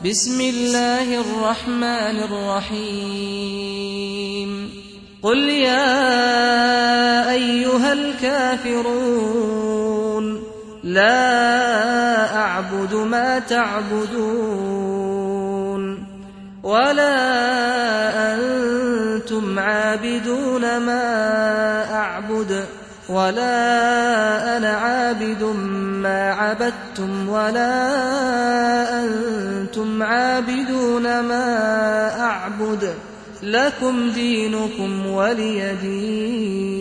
بسم الله الرحمن الرحيم قل يا أيها الكافرون لا أعبد ما تعبدون ولا أنتم عابدون ما أعبد ولا أنا عابد ما عبدتم ولا أنتم عابدون ما أعبد لكم دينكم ولي دين.